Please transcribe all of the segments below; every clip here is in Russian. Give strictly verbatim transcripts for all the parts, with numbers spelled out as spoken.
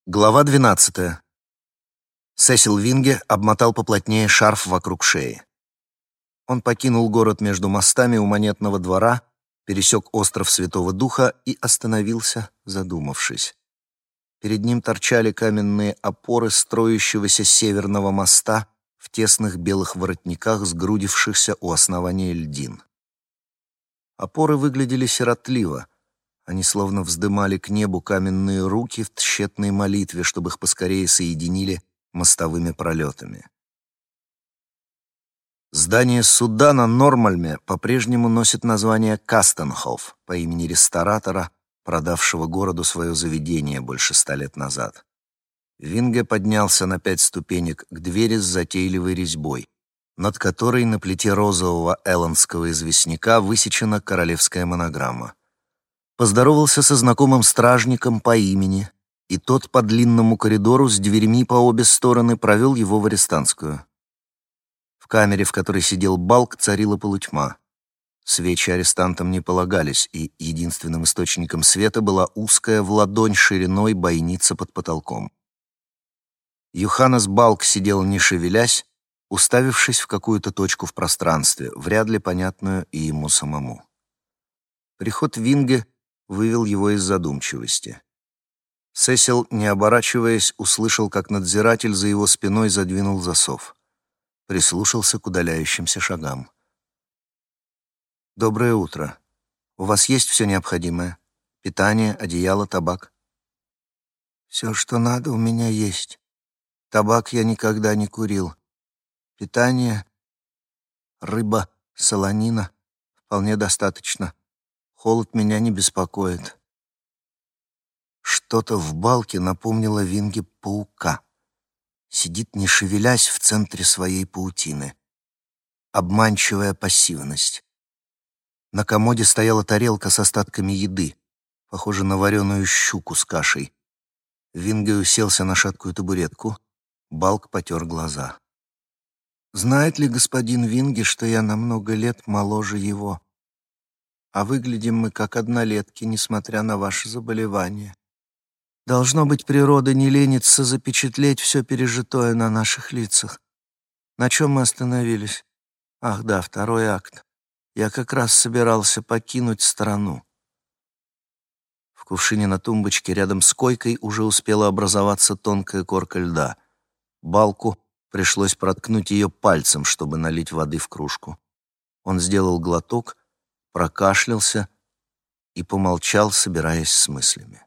Глава двенадцатая. Сесил Винге обмотал поплотнее шарф вокруг шеи. Он покинул город между мостами у Монетного двора, пересек остров Святого Духа и остановился, задумавшись. Перед ним торчали каменные опоры строящегося северного моста в тесных белых воротниках, сгрудившихся у основания льдин. Опоры выглядели сиротливо. Они словно вздымали к небу каменные руки в тщетной молитве, чтобы их поскорее соединили мостовыми пролетами. Здание суда на Нормальме по-прежнему носит название Кастенхоф по имени ресторатора, продавшего городу свое заведение больше ста лет назад. Винге поднялся на пять ступенек к двери с затейливой резьбой, над которой на плите розового элландского известняка высечена королевская монограмма. Поздоровался со знакомым стражником по имени, и тот по длинному коридору с дверьми по обе стороны провел его в арестантскую. В камере, в которой сидел Балк, царила полутьма. Свечи арестантам не полагались, и единственным источником света была узкая в ладонь шириной бойница под потолком. Йоханнес Балк сидел не шевелясь, уставившись в какую-то точку в пространстве, вряд ли понятную и ему самому. Приход Винге вывел его из задумчивости. Сесил, не оборачиваясь, услышал, как надзиратель за его спиной задвинул засов. Прислушался к удаляющимся шагам. «Доброе утро. У вас есть все необходимое? Питание, одеяло, табак?» «Все, что надо, у меня есть. Табак я никогда не курил. Питание, рыба, солонина вполне достаточно. Холод меня не беспокоит». Что-то в Балке напомнило Винге паука. Сидит, не шевелясь, в центре своей паутины. Обманчивая пассивность. На комоде стояла тарелка с остатками еды, похожа на вареную щуку с кашей. Винге уселся на шаткую табуретку. Балк потер глаза. «Знает ли господин Винге, что я на много лет моложе его? А выглядим мы как однолетки, несмотря на ваше заболевание. Должно быть, природа не ленится запечатлеть все пережитое на наших лицах. На чем мы остановились? Ах да, второй акт. Я как раз собирался покинуть страну». В кувшине на тумбочке рядом с койкой уже успела образоваться тонкая корка льда. Балку пришлось проткнуть ее пальцем, чтобы налить воды в кружку. Он сделал глоток, прокашлялся и помолчал, собираясь с мыслями.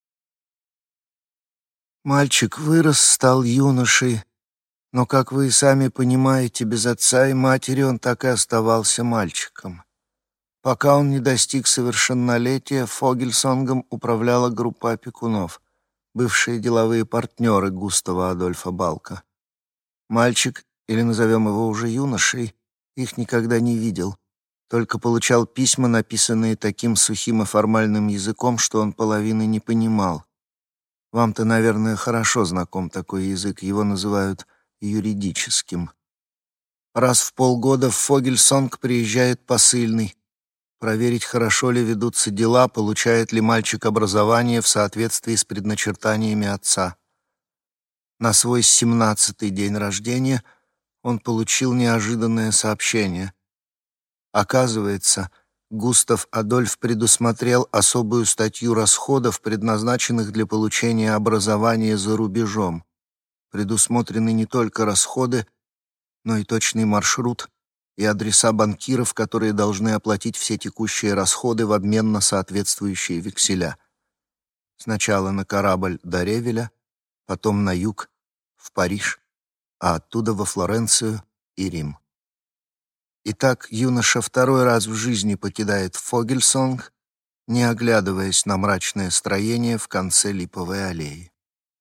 «Мальчик вырос, стал юношей, но, как вы и сами понимаете, без отца и матери он так и оставался мальчиком. Пока он не достиг совершеннолетия, Фогельсонгом управляла группа опекунов, бывшие деловые партнеры Густава Адольфа Балка. Мальчик, или назовем его уже юношей, их никогда не видел, только получал письма, написанные таким сухим и формальным языком, что он половины не понимал. Вам-то, наверное, хорошо знаком такой язык, его называют юридическим. Раз в полгода в Фогельсонг приезжает посыльный, проверить, хорошо ли ведутся дела, получает ли мальчик образование в соответствии с предначертаниями отца. На свой семнадцатый день рождения он получил неожиданное сообщение. Оказывается, Густав Адольф предусмотрел особую статью расходов, предназначенных для получения образования за рубежом. Предусмотрены не только расходы, но и точный маршрут и адреса банкиров, которые должны оплатить все текущие расходы в обмен на соответствующие векселя. Сначала на корабль до Ревеля, потом на юг, в Париж, а оттуда во Флоренцию и Рим. Итак, юноша второй раз в жизни покидает Фогельсонг, не оглядываясь на мрачное строение в конце Липовой аллеи.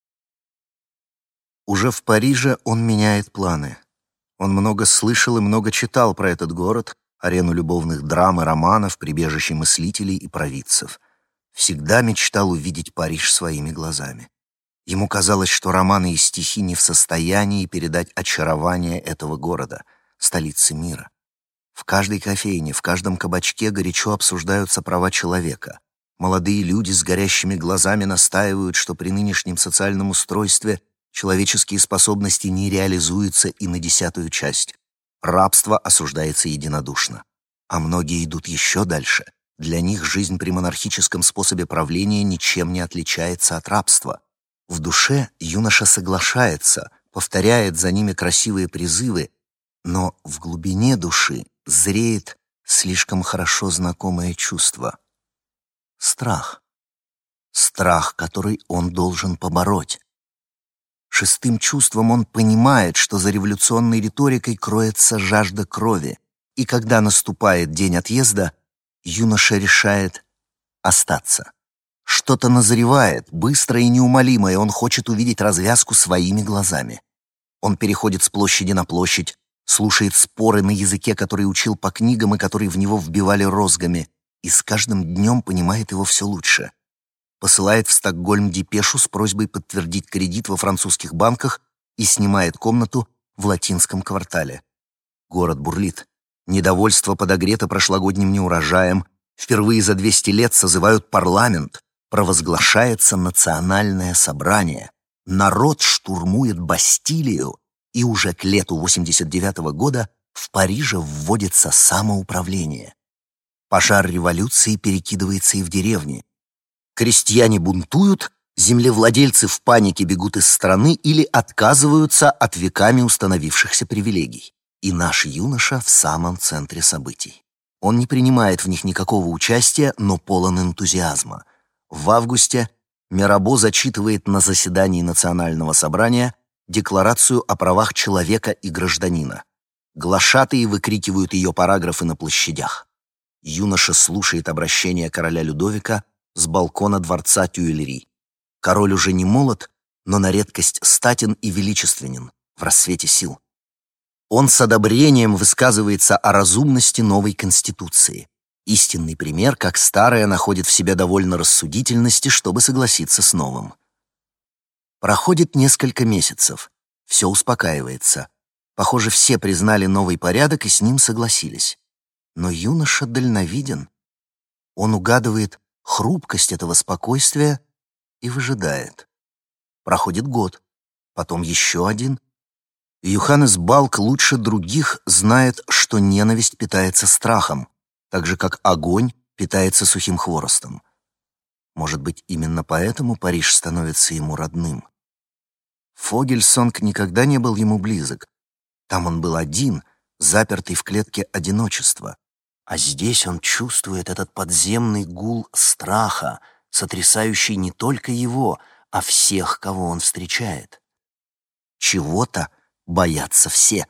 Уже в Париже он меняет планы. Он много слышал и много читал про этот город, арену любовных драм и романов, прибежище мыслителей и провидцев. Всегда мечтал увидеть Париж своими глазами. Ему казалось, что романы и стихи не в состоянии передать очарование этого города, столицы мира. В каждой кофейне, в каждом кабачке горячо обсуждаются права человека. Молодые люди с горящими глазами настаивают, что при нынешнем социальном устройстве человеческие способности не реализуются и на десятую часть. Рабство осуждается единодушно. А многие идут еще дальше. Для них жизнь при монархическом способе правления ничем не отличается от рабства. В душе юноша соглашается, повторяет за ними красивые призывы, но в глубине души зреет слишком хорошо знакомое чувство. Страх. Страх, который он должен побороть. Шестым чувством он понимает, что за революционной риторикой кроется жажда крови, и когда наступает день отъезда, юноша решает остаться. Что-то назревает, быстро и неумолимое, он хочет увидеть развязку своими глазами. Он переходит с площади на площадь, слушает споры на языке, который учил по книгам и который в него вбивали розгами, и с каждым днем понимает его все лучше. Посылает в Стокгольм депешу с просьбой подтвердить кредит во французских банках и снимает комнату в латинском квартале. Город бурлит. Недовольство подогрето прошлогодним неурожаем. Впервые за двести лет созывают парламент. Провозглашается национальное собрание. Народ штурмует Бастилию. И уже к лету восемьдесят девятого года в Париже вводится самоуправление. Пожар революции перекидывается и в деревни. Крестьяне бунтуют, землевладельцы в панике бегут из страны или отказываются от веками установившихся привилегий. И наш юноша в самом центре событий. Он не принимает в них никакого участия, но полон энтузиазма. В августе Мирабо зачитывает на заседании Национального собрания Декларацию о правах человека и гражданина. Глашатые выкрикивают ее параграфы на площадях. Юноша слушает обращение короля Людовика с балкона дворца Тюильри. Король уже не молод, но на редкость статен и величественен, в рассвете сил. Он с одобрением высказывается о разумности новой конституции. Истинный пример, как старая находит в себе довольно рассудительности, чтобы согласиться с новым. Проходит несколько месяцев. Все успокаивается. Похоже, все признали новый порядок и с ним согласились. Но юноша дальновиден. Он угадывает хрупкость этого спокойствия и выжидает. Проходит год, потом еще один. Йоханнес Балк лучше других знает, что ненависть питается страхом, так же, как огонь питается сухим хворостом. Может быть, именно поэтому Париж становится ему родным. Фогельсонг никогда не был ему близок. Там он был один, запертый в клетке одиночества. А здесь он чувствует этот подземный гул страха, сотрясающий не только его, а всех, кого он встречает. Чего-то боятся все.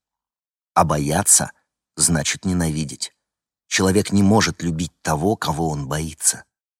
А бояться значит ненавидеть. Человек не может любить того, кого он боится.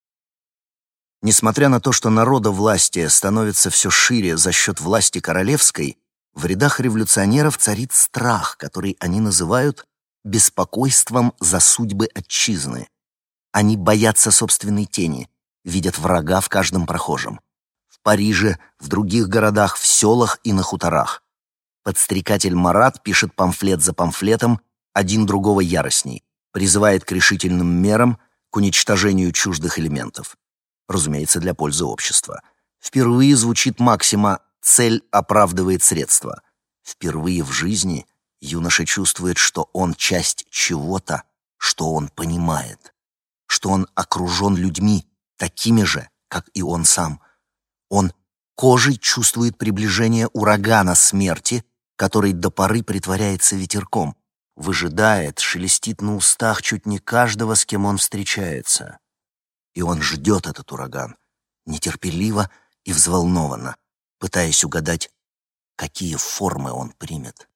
Несмотря на то, что народовластие становится все шире за счет власти королевской, в рядах революционеров царит страх, который они называют беспокойством за судьбы отчизны. Они боятся собственной тени, видят врага в каждом прохожем. В Париже, в других городах, в селах и на хуторах. Подстрекатель Марат пишет памфлет за памфлетом, один другого яростней, призывает к решительным мерам, к уничтожению чуждых элементов. Разумеется, для пользы общества. Впервые звучит максима «цель оправдывает средства». Впервые в жизни юноша чувствует, что он часть чего-то, что он понимает, что он окружен людьми, такими же, как и он сам. Он кожей чувствует приближение урагана смерти, который до поры притворяется ветерком, выжидает, шелестит на устах чуть не каждого, с кем он встречается. И он ждет этот ураган, нетерпеливо и взволнованно, пытаясь угадать, какие формы он примет.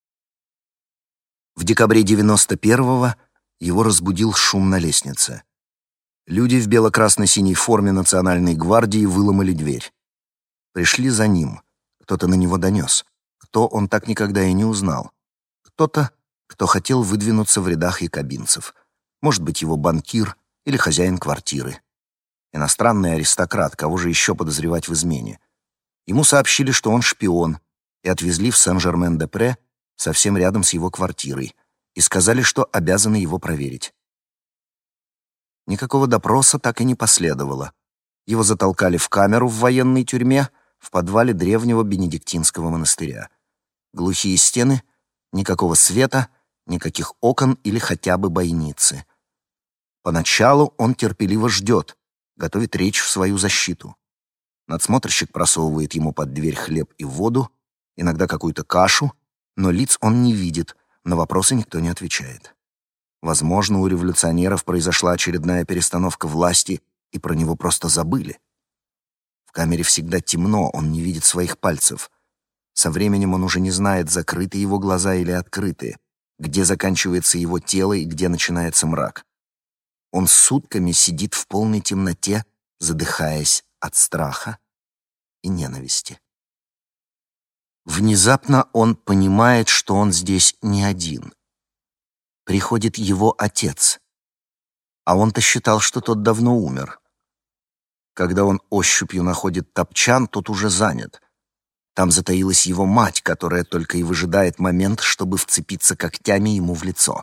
В декабре девяносто первого его разбудил шум на лестнице. Люди в бело-красно-синей форме Национальной гвардии выломали дверь. Пришли за ним. Кто-то на него донес. Кто, он так никогда и не узнал. Кто-то, кто хотел выдвинуться в рядах якобинцев. Может быть, его банкир или хозяин квартиры. Иностранный аристократ, кого же еще подозревать в измене. Ему сообщили, что он шпион, и отвезли в Сен-Жермен-де-Пре, совсем рядом с его квартирой, и сказали, что обязаны его проверить. Никакого допроса так и не последовало. Его затолкали в камеру в военной тюрьме в подвале древнего бенедиктинского монастыря. Глухие стены, никакого света, никаких окон или хотя бы бойницы. Поначалу он терпеливо ждет, готовит речь в свою защиту. Надсмотрщик просовывает ему под дверь хлеб и воду, иногда какую-то кашу, но лиц он не видит, на вопросы никто не отвечает. Возможно, у революционеров произошла очередная перестановка власти, и про него просто забыли. В камере всегда темно, он не видит своих пальцев. Со временем он уже не знает, закрыты его глаза или открыты, где заканчивается его тело и где начинается мрак. Он сутками сидит в полной темноте, задыхаясь от страха и ненависти. Внезапно он понимает, что он здесь не один. Приходит его отец, а он-то считал, что тот давно умер. Когда он ощупью находит топчан, тот уже занят. Там затаилась его мать, которая только и выжидает момент, чтобы вцепиться когтями ему в лицо.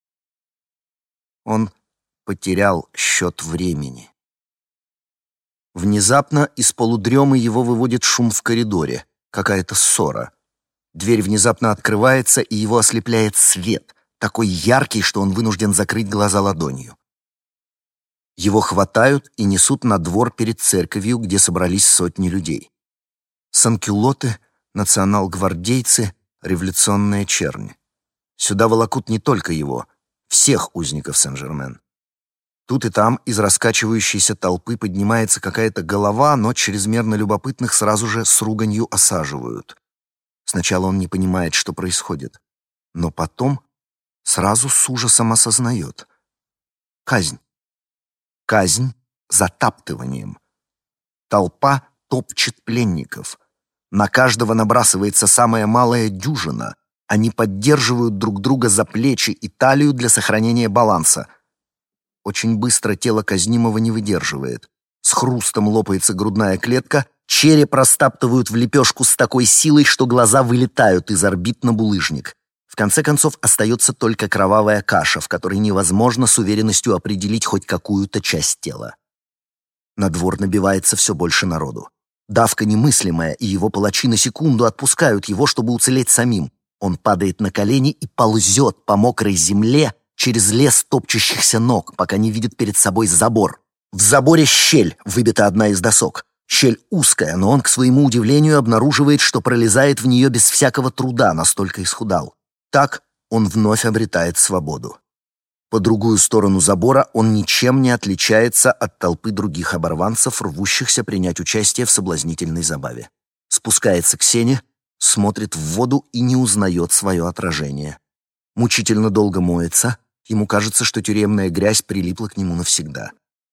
Он потерял счет времени. Внезапно из полудремы его выводит шум в коридоре, какая-то ссора. Дверь внезапно открывается, и его ослепляет свет, такой яркий, что он вынужден закрыть глаза ладонью. Его хватают и несут на двор перед церковью, где собрались сотни людей. Санкюлоты, национал-гвардейцы, революционная чернь. Сюда волокут не только его, всех узников Сен-Жермен. Тут и там из раскачивающейся толпы поднимается какая-то голова, но чрезмерно любопытных сразу же с руганью осаживают. Сначала он не понимает, что происходит, но потом сразу с ужасом осознает. Казнь. Казнь затаптыванием. Толпа топчет пленников. На каждого набрасывается самая малая дюжина. Они поддерживают друг друга за плечи и талию для сохранения баланса. Очень быстро тело казнимого не выдерживает. С хрустом лопается грудная клетка, череп растаптывают в лепешку с такой силой, что глаза вылетают из орбит на булыжник. В конце концов, остается только кровавая каша, в которой невозможно с уверенностью определить хоть какую-то часть тела. На двор набивается все больше народу. Давка немыслимая, и его палачи на секунду отпускают его, чтобы уцелеть самим. Он падает на колени и ползет по мокрой земле через лес топчущихся ног, пока не видит перед собой забор. В заборе щель, выбита одна из досок. Щель узкая, но он, к своему удивлению, обнаруживает, что пролезает в нее без всякого труда, настолько исхудал. Так он вновь обретает свободу. По другую сторону забора он ничем не отличается от толпы других оборванцев, рвущихся принять участие в соблазнительной забаве. Спускается к сене, смотрит в воду и не узнает свое отражение. Мучительно долго моется, ему кажется, что тюремная грязь прилипла к нему навсегда.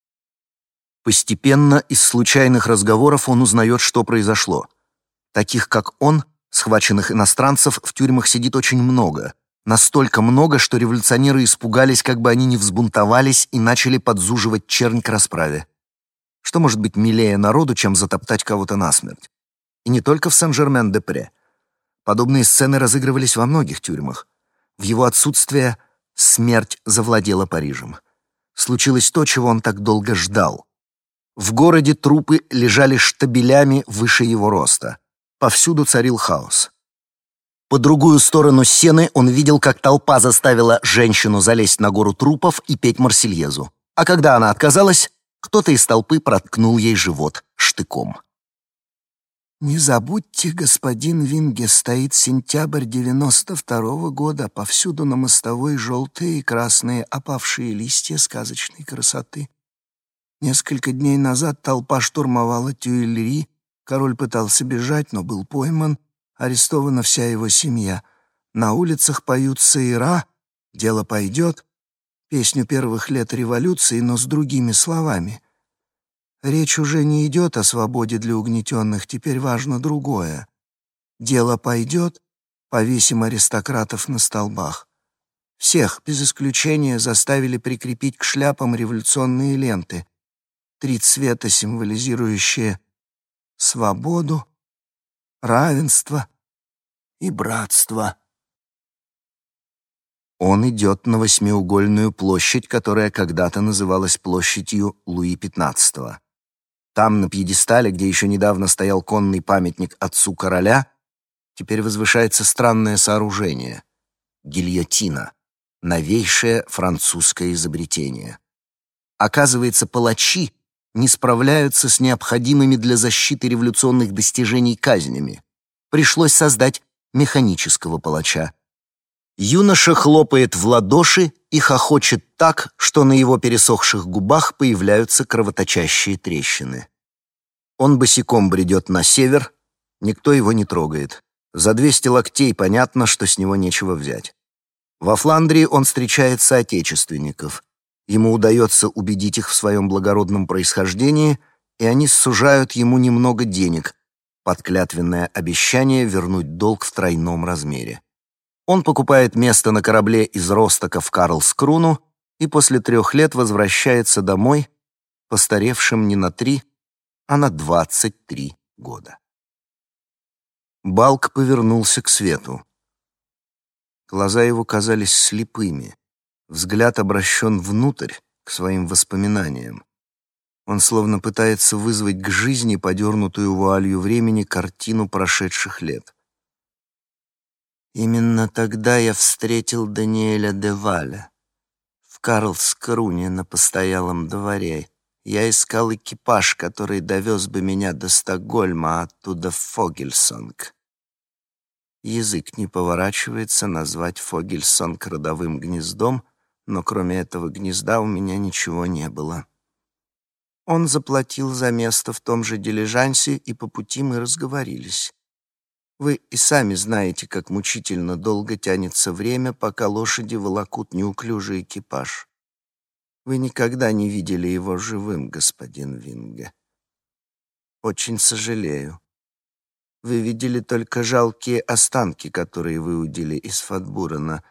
Постепенно из случайных разговоров он узнает, что произошло. Таких, как он, схваченных иностранцев, в тюрьмах сидит очень много. Настолько много, что революционеры испугались, как бы они не взбунтовались, и начали подзуживать чернь к расправе. Что может быть милее народу, чем затоптать кого-то насмерть? И не только в Сен-Жермен-де-Пре. Подобные сцены разыгрывались во многих тюрьмах. В его отсутствие смерть завладела Парижем. Случилось то, чего он так долго ждал. В городе трупы лежали штабелями выше его роста. Повсюду царил хаос. По другую сторону сены он видел, как толпа заставила женщину залезть на гору трупов и петь Марсельезу. А когда она отказалась, кто-то из толпы проткнул ей живот штыком. «Не забудьте, господин Винге, стоит сентябрь девяносто второго года, повсюду на мостовой желтые и красные опавшие листья сказочной красоты. Несколько дней назад толпа штурмовала Тюильри, король пытался бежать, но был пойман, арестована вся его семья. На улицах поют саира, дело пойдет, песню первых лет революции, но с другими словами. Речь уже не идет о свободе для угнетенных, теперь важно другое. Дело пойдет, повесим аристократов на столбах. Всех, без исключения, заставили прикрепить к шляпам революционные ленты. Три цвета, символизирующие свободу, равенство и братство. Он идет на восьмиугольную площадь, которая когда-то называлась площадью Луи пятнадцатого. Там, на пьедестале, где еще недавно стоял конный памятник отцу короля, теперь возвышается странное сооружение — гильотина, новейшее французское изобретение. Оказывается, палачи не справляются с необходимыми для защиты революционных достижений казнями. Пришлось создать механического палача. Юноша хлопает в ладоши и хохочет так, что на его пересохших губах появляются кровоточащие трещины. Он босиком бредет на север, никто его не трогает. За двести локтей понятно, что с него нечего взять. Во Фландрии он встречает соотечественников. Ему удается убедить их в своем благородном происхождении, и они сужают ему немного денег под клятвенное обещание вернуть долг в тройном размере. Он покупает место на корабле из Ростока в Карлскруну и после трех лет возвращается домой, постаревшим не на три, а на двадцать три года. Балк повернулся к свету. Глаза его казались слепыми, взгляд обращен внутрь, к своим воспоминаниям. Он словно пытается вызвать к жизни подернутую вуалью времени картину прошедших лет. Именно тогда я встретил Даниэля де Валя в Карлскруне на постоялом дворе. Я искал экипаж, который довез бы меня до Стокгольма, а оттуда в Фогельсонг. Язык не поворачивается назвать Фогельсонг родовым гнездом, но кроме этого гнезда у меня ничего не было. Он заплатил за место в том же дилижансе, и по пути мы разговорились. Вы и сами знаете, как мучительно долго тянется время, пока лошади волокут неуклюжий экипаж. Вы никогда не видели его живым, господин Винге. Очень сожалею. Вы видели только жалкие останки, которые выудили из Фатбурена.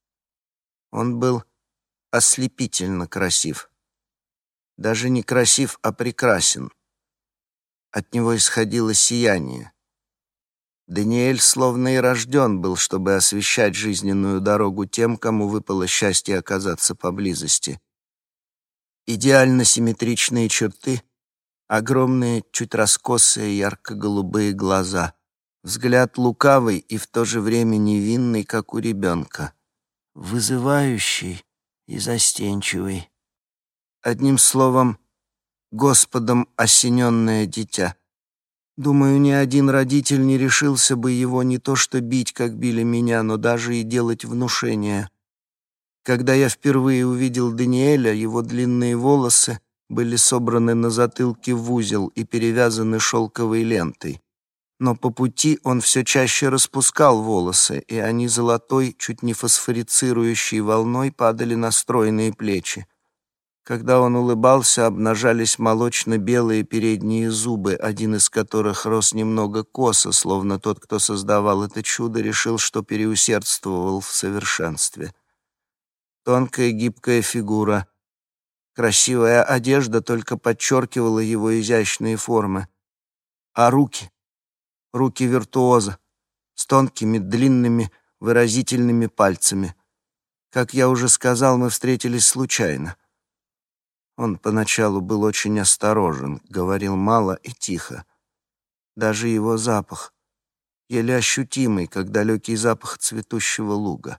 Он был ослепительно красив. Даже не красив, а прекрасен. От него исходило сияние. Даниэль словно и рожден был, чтобы освещать жизненную дорогу тем, кому выпало счастье оказаться поблизости. Идеально симметричные черты, огромные, чуть раскосые, ярко-голубые глаза, взгляд лукавый и в то же время невинный, как у ребенка, вызывающий и застенчивый. Одним словом, Господом осененное дитя. Думаю, ни один родитель не решился бы его не то что бить, как били меня, но даже и делать внушения. Когда я впервые увидел Даниэля, его длинные волосы были собраны на затылке в узел и перевязаны шелковой лентой. Но по пути он все чаще распускал волосы, и они золотой, чуть не фосфорицирующей волной падали на стройные плечи. Когда он улыбался, обнажались молочно-белые передние зубы, один из которых рос немного косо, словно тот, кто создавал это чудо, решил, что переусердствовал в совершенстве. Тонкая гибкая фигура, красивая одежда только подчеркивала его изящные формы. А руки, руки виртуоза, с тонкими, длинными, выразительными пальцами. Как я уже сказал, мы встретились случайно. Он поначалу был очень осторожен, говорил мало и тихо. Даже его запах, еле ощутимый, как далекий запах цветущего луга.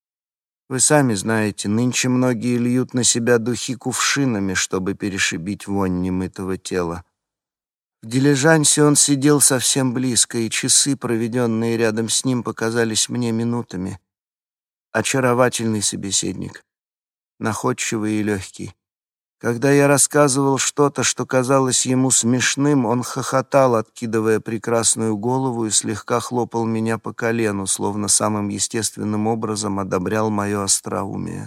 Вы сами знаете, нынче многие льют на себя духи кувшинами, чтобы перешибить вонь немытого тела. В дилижансе он сидел совсем близко, и часы, проведенные рядом с ним, показались мне минутами. Очаровательный собеседник, находчивый и легкий. Когда я рассказывал что-то, что казалось ему смешным, он хохотал, откидывая прекрасную голову, и слегка хлопал меня по колену, словно самым естественным образом одобрял мое остроумие.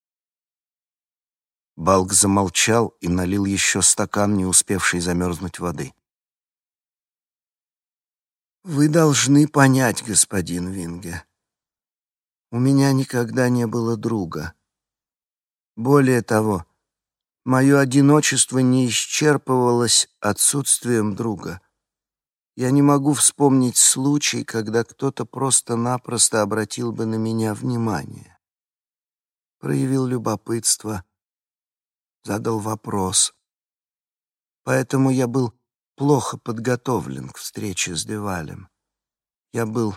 Балк замолчал и налил еще стакан, не успевший замерзнуть воды. «Вы должны понять, господин Винге, у меня никогда не было друга. Более того, мое одиночество не исчерпывалось отсутствием друга. Я не могу вспомнить случай, когда кто-то просто-напросто обратил бы на меня внимание. проявил любопытство, задал вопрос. Поэтому я был плохо подготовлен к встрече с Девалем. Я был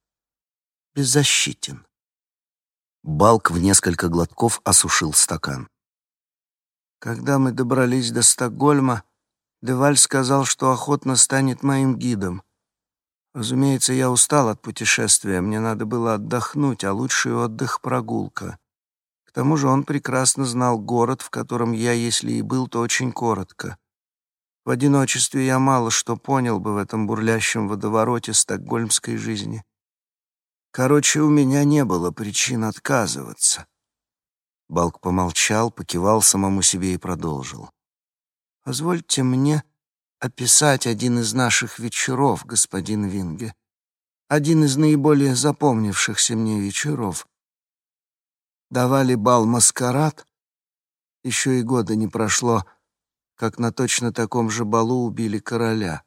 беззащитен. Балк в несколько глотков осушил стакан. Когда мы добрались до Стокгольма, Деваль сказал, что охотно станет моим гидом. Разумеется, я устал от путешествия, мне надо было отдохнуть, а лучший отдых — прогулка. К тому же он прекрасно знал город, в котором я, если и был, то очень коротко. В одиночестве я мало что понял бы в этом бурлящем водовороте стокгольмской жизни. Короче, у меня не было причин отказываться. Балк помолчал, покивал самому себе и продолжил. «Позвольте мне описать один из наших вечеров, господин Винге. Один из наиболее запомнившихся мне вечеров. Давали бал «Маскарад». Еще и года не прошло, как на точно таком же балу убили короля.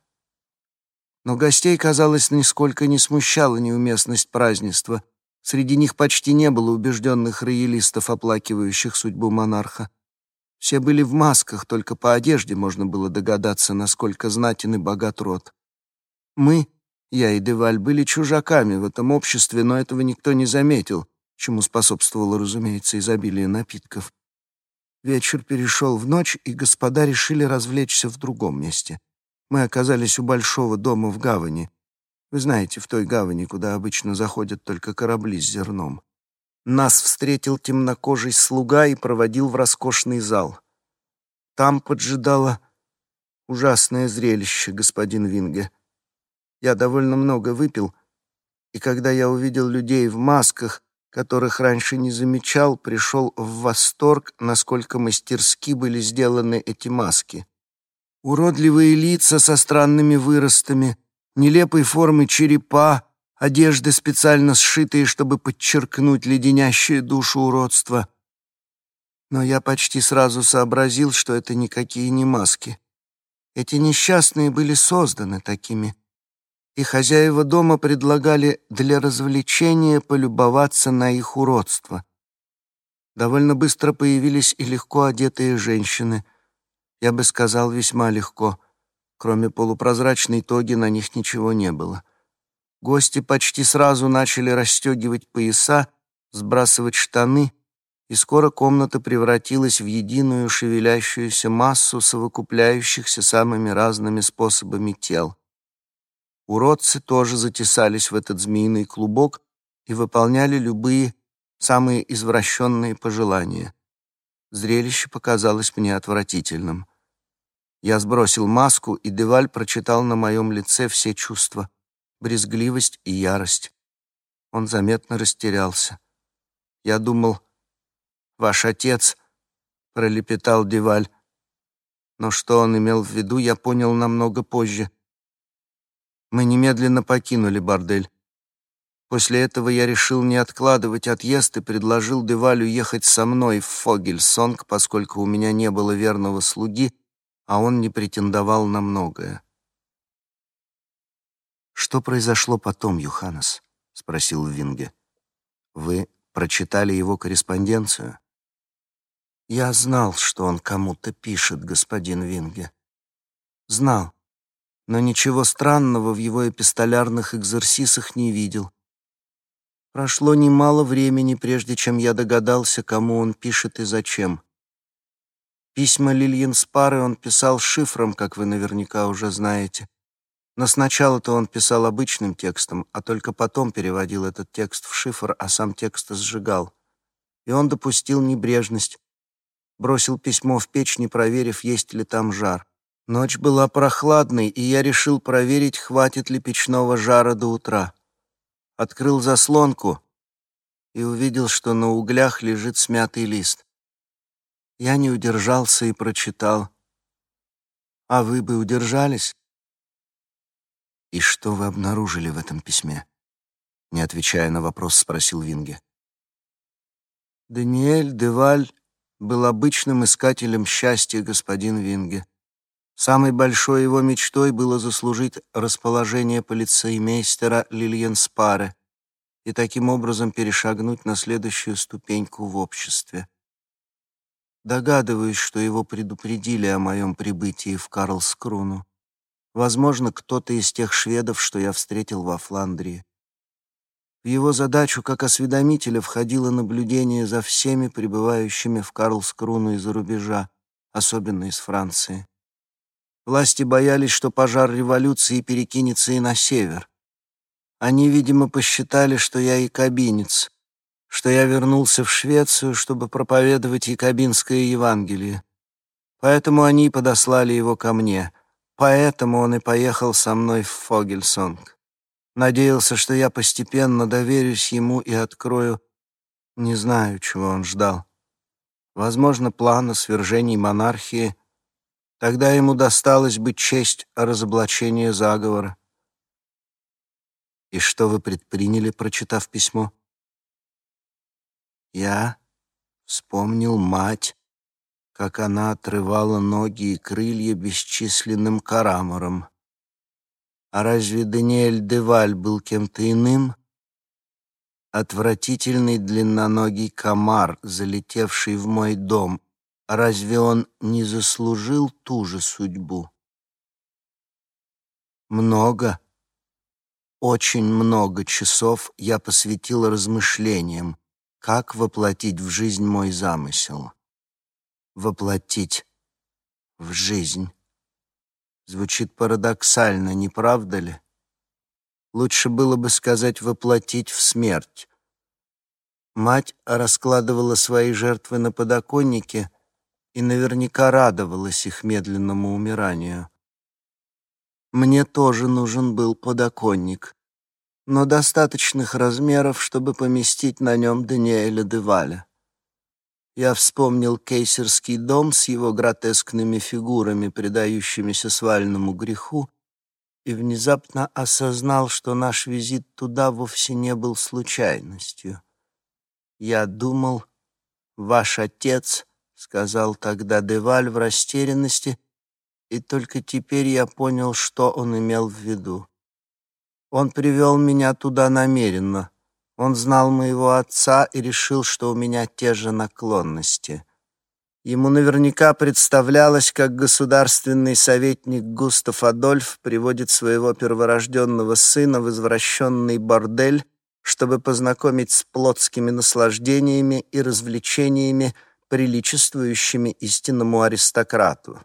Но гостей, казалось, нисколько не смущала неуместность празднества. Среди них почти не было убежденных роялистов, оплакивающих судьбу монарха. Все были в масках, только по одежде можно было догадаться, насколько знатен и богат род. Мы, я и Деваль, были чужаками в этом обществе, но этого никто не заметил, чему способствовало, разумеется, изобилие напитков. Вечер перешел в ночь, и господа решили развлечься в другом месте. Мы оказались у большого дома в гавани. Вы знаете, в той гавани, куда обычно заходят только корабли с зерном. Нас встретил темнокожий слуга и проводил в роскошный зал. Там поджидало ужасное зрелище, господин Винге. Я довольно много выпил, и когда я увидел людей в масках, которых раньше не замечал, пришел в восторг, насколько мастерски были сделаны эти маски. Уродливые лица со странными выростами, нелепой формы черепа, одежды, специально сшитые, чтобы подчеркнуть леденящее душу уродство. Но я почти сразу сообразил, что это никакие не маски. Эти несчастные были созданы такими, и хозяева дома предлагали для развлечения полюбоваться на их уродство. Довольно быстро появились и легко одетые женщины. Я бы сказал, весьма легко. Кроме полупрозрачной тоги на них ничего не было. Гости почти сразу начали расстегивать пояса, сбрасывать штаны, и скоро комната превратилась в единую шевелящуюся массу совокупляющихся самыми разными способами тел. Уродцы тоже затесались в этот змеиный клубок и выполняли любые, самые извращенные пожелания. Зрелище показалось мне отвратительным. Я сбросил маску, и Деваль прочитал на моем лице все чувства — брезгливость и ярость. Он заметно растерялся. Я думал, «Ваш отец», — пролепетал Деваль. Но что он имел в виду, я понял намного позже. Мы немедленно покинули бордель. После этого я решил не откладывать отъезд и предложил Девалю ехать со мной в Фогельсонг, поскольку у меня не было верного слуги, а он не претендовал на многое. «Что произошло потом, Юханес?» — спросил Винге. «Вы прочитали его корреспонденцию?» Я знал, что он кому-то пишет, господин Винге. Знал, но ничего странного в его эпистолярных экзерсисах не видел. Прошло немало времени, прежде чем я догадался, кому он пишет и зачем. Письма Лильенспары он писал шифром, как вы наверняка уже знаете. Но сначала-то он писал обычным текстом, а только потом переводил этот текст в шифр, а сам текст сжигал. И он допустил небрежность. Бросил письмо в печь, не проверив, есть ли там жар. Ночь была прохладной, и я решил проверить, хватит ли печного жара до утра. Открыл заслонку и увидел, что на углях лежит смятый лист. Я не удержался и прочитал. А вы бы удержались? «И что вы обнаружили в этом письме?» Не отвечая на вопрос, спросил Винге. Даниэль Деваль был обычным искателем счастья, господин Винге. Самой большой его мечтой было заслужить расположение полицеймейстера Лильенспары. и таким образом перешагнуть на следующую ступеньку в обществе. Догадываюсь, что его предупредили о моем прибытии в Карлскруну. Возможно, кто-то из тех шведов, что я встретил во Фландрии. В его задачу как осведомителя входило наблюдение за всеми прибывающими в Карлскруну из-за рубежа, особенно из Франции. Власти боялись, что пожар революции перекинется и на север. Они, видимо, посчитали, что я якобинец, что я вернулся в Швецию, чтобы проповедовать якобинское Евангелие. Поэтому они подослали его ко мне. Поэтому он и поехал со мной в Фогельсонг. Надеялся, что я постепенно доверюсь ему и открою. Не знаю, чего он ждал. Возможно, плана свержения монархии. Тогда ему досталась бы честь разоблачения заговора. И что вы предприняли, прочитав письмо? Я вспомнил мать, как она отрывала ноги и крылья бесчисленным караморам. А разве Даниэль Деваль был кем-то иным? Отвратительный длинноногий комар, залетевший в мой дом. А разве он не заслужил ту же судьбу? Много, очень много часов я посвятил размышлениям, как воплотить в жизнь мой замысел. Воплотить в жизнь. Звучит парадоксально, не правда ли? Лучше было бы сказать «воплотить в смерть». Мать раскладывала свои жертвы на подоконнике и наверняка радовалась их медленному умиранию. Мне тоже нужен был подоконник, но достаточных размеров, чтобы поместить на нем Даниэля Деваля. Я вспомнил Кейсерский дом с его гротескными фигурами, предающимися свальному греху, и внезапно осознал, что наш визит туда вовсе не был случайностью. Я думал, ваш отец, — сказал тогда Деваль в растерянности, и только теперь я понял, что он имел в виду. Он привел меня туда намеренно. Он знал моего отца и решил, что у меня те же наклонности. Ему наверняка представлялось, как государственный советник Густав Адольф приводит своего перворожденного сына в извращенный бордель, чтобы познакомить с плотскими наслаждениями и развлечениями, приличествующими истинному аристократу.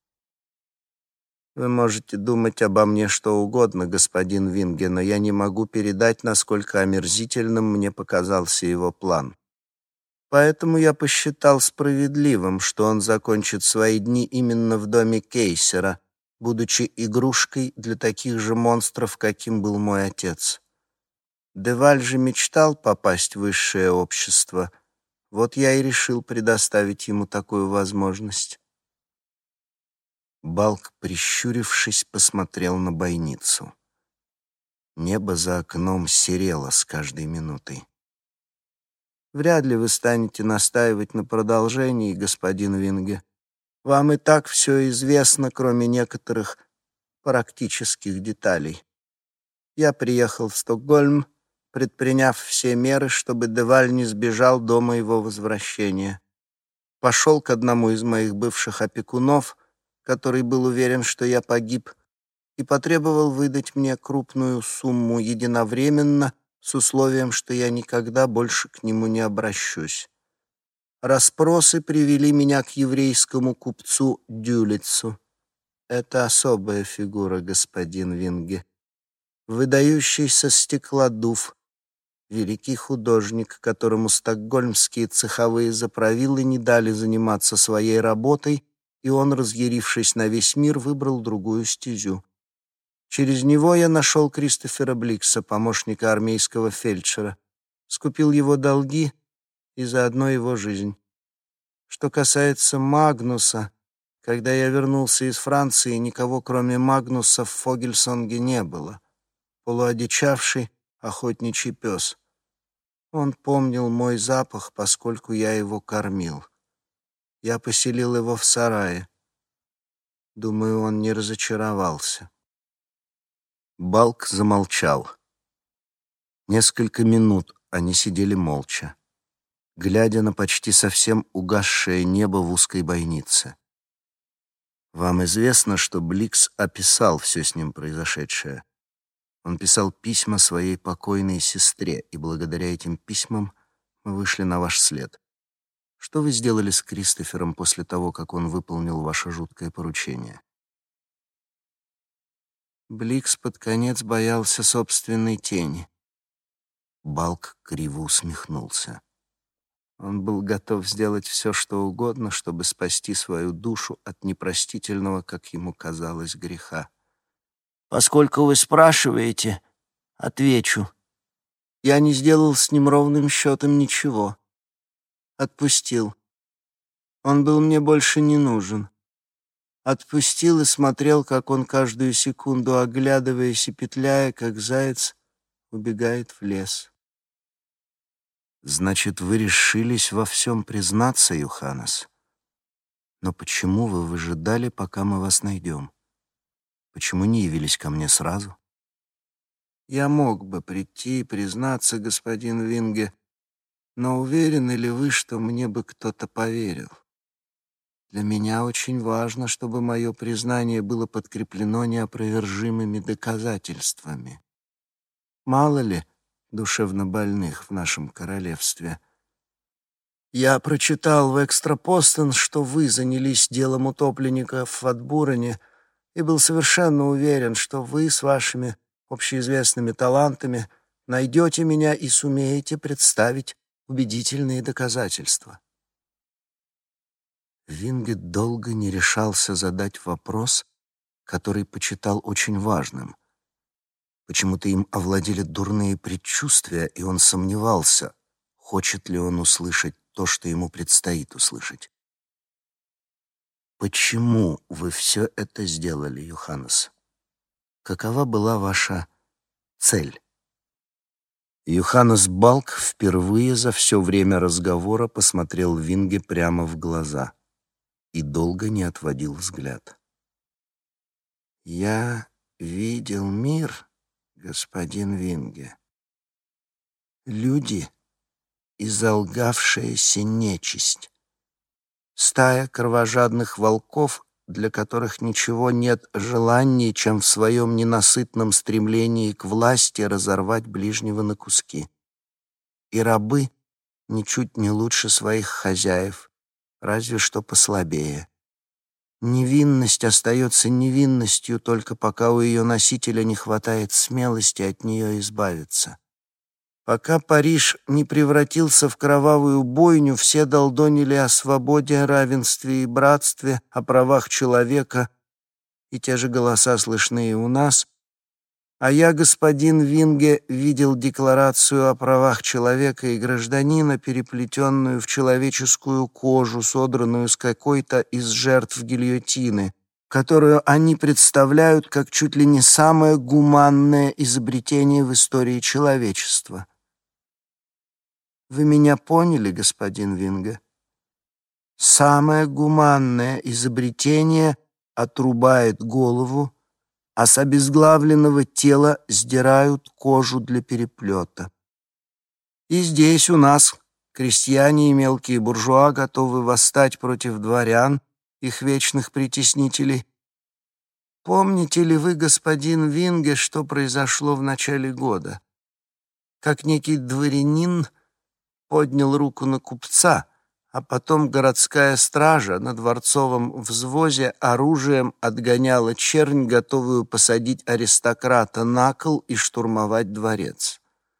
Вы можете думать обо мне что угодно, господин Винге, но я не могу передать, насколько омерзительным мне показался его план. Поэтому я посчитал справедливым, что он закончит свои дни именно в доме Кейсера, будучи игрушкой для таких же монстров, каким был мой отец. Деваль же мечтал попасть в высшее общество. Вот я и решил предоставить ему такую возможность. Балк, прищурившись, посмотрел на бойницу. Небо за окном серело с каждой минутой. Вряд ли вы станете настаивать на продолжении, господин Винге. Вам и так все известно, кроме некоторых практических деталей. Я приехал в Стокгольм, предприняв все меры, чтобы Деваль не сбежал до моего возвращения. Пошел к одному из моих бывших опекунов, который был уверен, что я погиб, и потребовал выдать мне крупную сумму единовременно с условием, что я никогда больше к нему не обращусь. Расспросы привели меня к еврейскому купцу Дюлицу. Это особая фигура, господин Винге. Выдающийся стеклодув, великий художник, которому стокгольмские цеховые заправилы не дали заниматься своей работой, и он, разъярившись на весь мир, выбрал другую стезю. Через него я нашел Кристофера Бликса, помощника армейского фельдшера, скупил его долги и заодно его жизнь. Что касается Магнуса, когда я вернулся из Франции, никого, кроме Магнуса, в Фогельсонге не было. Полуодичавший охотничий пес. Он помнил мой запах, поскольку я его кормил. Я поселил его в сарае. Думаю, он не разочаровался. Балк замолчал. Несколько минут они сидели молча, глядя на почти совсем угасшее небо в узкой бойнице. «Вам известно, что Бликс описал все с ним произошедшее. Он писал письма своей покойной сестре, и благодаря этим письмам мы вышли на ваш след. Что вы сделали с Кристофером после того, как он выполнил ваше жуткое поручение?» Бликс под конец боялся собственной тени. Балк криво усмехнулся. Он был готов сделать все, что угодно, чтобы спасти свою душу от непростительного, как ему казалось, греха. «Поскольку вы спрашиваете, отвечу. Я не сделал с ним ровным счетом ничего. Отпустил. Он был мне больше не нужен. Отпустил и смотрел, как он каждую секунду, оглядываясь и петляя, как заяц, убегает в лес». «Значит, вы решились во всем признаться, Юханес? Но почему вы выжидали, пока мы вас найдем? Почему не явились ко мне сразу?» «Я мог бы прийти и признаться, господин Винге, но уверены ли вы, что мне бы кто-то поверил? Для меня очень важно, чтобы мое признание было подкреплено неопровержимыми доказательствами. Мало ли душевнобольных в нашем королевстве. Я прочитал в «Экстрапостен», что вы занялись делом утопленников в Отбурене, и был совершенно уверен, что вы с вашими общеизвестными талантами найдете меня и сумеете представить убедительные доказательства». Вингет долго не решался задать вопрос, который почитал очень важным. Почему-то им овладели дурные предчувствия, и он сомневался, хочет ли он услышать то, что ему предстоит услышать. «Почему вы все это сделали, Юханес? Какова была ваша цель?» Юханес Балк впервые за все время разговора посмотрел Винге прямо в глаза и долго не отводил взгляд. «Я видел мир, господин Винге. Люди — изолгавшаяся нечисть. Стая кровожадных волков, для которых ничего нет желаннее, чем в своем ненасытном стремлении к власти разорвать ближнего на куски. И рабы ничуть не лучше своих хозяев, разве что послабее. Невинность остается невинностью только пока у ее носителя не хватает смелости от нее избавиться. Пока Париж не превратился в кровавую бойню, все долдонили о свободе, равенстве и братстве, о правах человека, и те же голоса слышны и у нас. А я, господин Винге, видел декларацию о правах человека и гражданина, переплетенную в человеческую кожу, содранную с какой-то из жертв гильотины, которую они представляют как чуть ли не самое гуманное изобретение в истории человечества. Вы меня поняли, господин Винге? Самое гуманное изобретение отрубает голову, а с обезглавленного тела сдирают кожу для переплета. И здесь у нас крестьяне и мелкие буржуа готовы восстать против дворян, их вечных притеснителей. Помните ли вы, господин Винге, что произошло в начале года? Как некий дворянин поднял руку на купца, а потом городская стража на дворцовом взвозе оружием отгоняла чернь, готовую посадить аристократа на кол и штурмовать дворец.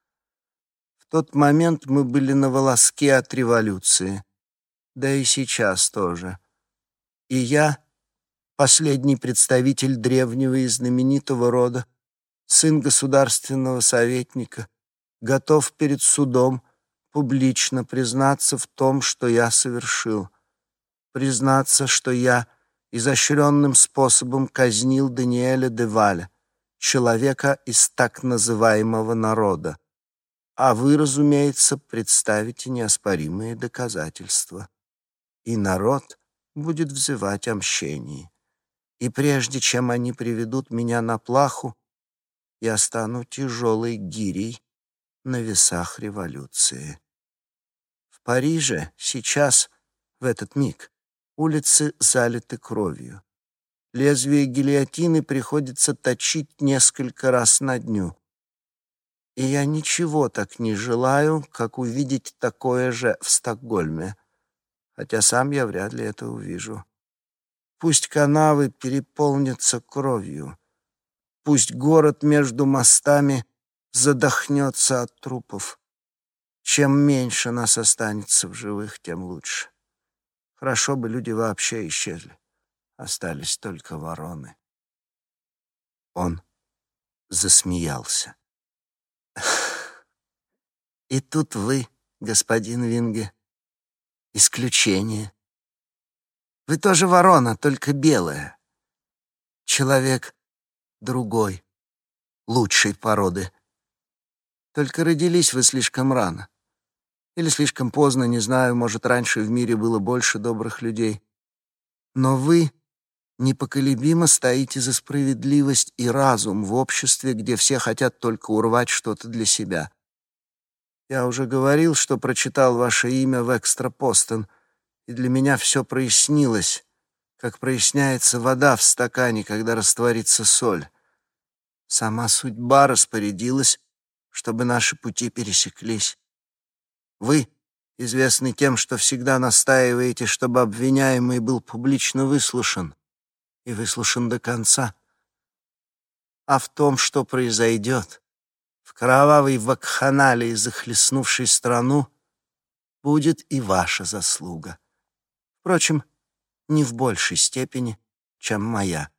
В тот момент мы были на волоске от революции, да и сейчас тоже. И я, последний представитель древнего и знаменитого рода, сын государственного советника, готов перед судом публично признаться в том, что я совершил. Признаться, что я изощренным способом казнил Даниэля де Валя, человека из так называемого народа. А вы, разумеется, представите неоспоримые доказательства. И народ будет взывать о мщении. И прежде чем они приведут меня на плаху, я стану тяжелой гирей на весах революции. В Париже сейчас, в этот миг, улицы залиты кровью. Лезвие гильотины приходится точить несколько раз на дню. И я ничего так не желаю, как увидеть такое же в Стокгольме, хотя сам я вряд ли это увижу. Пусть канавы переполнятся кровью, пусть город между мостами задохнется от трупов. Чем меньше нас останется в живых, тем лучше. Хорошо бы люди вообще исчезли. Остались только вороны. Он засмеялся. И тут вы, господин Винге, исключение. Вы тоже ворона, только белая. Человек другой, лучшей породы. Только родились вы слишком рано. Или слишком поздно, не знаю, может, раньше в мире было больше добрых людей. Но вы непоколебимо стоите за справедливость и разум в обществе, где все хотят только урвать что-то для себя. Я уже говорил, что прочитал ваше имя в «Экстра-Постен», и для меня все прояснилось, как проясняется вода в стакане, когда растворится соль. Сама судьба распорядилась, чтобы наши пути пересеклись. Вы известны тем, что всегда настаиваете, чтобы обвиняемый был публично выслушан, и выслушан до конца. А в том, что произойдет, в кровавой вакханалии, захлестнувшей страну, будет и ваша заслуга. Впрочем, не в большей степени, чем моя.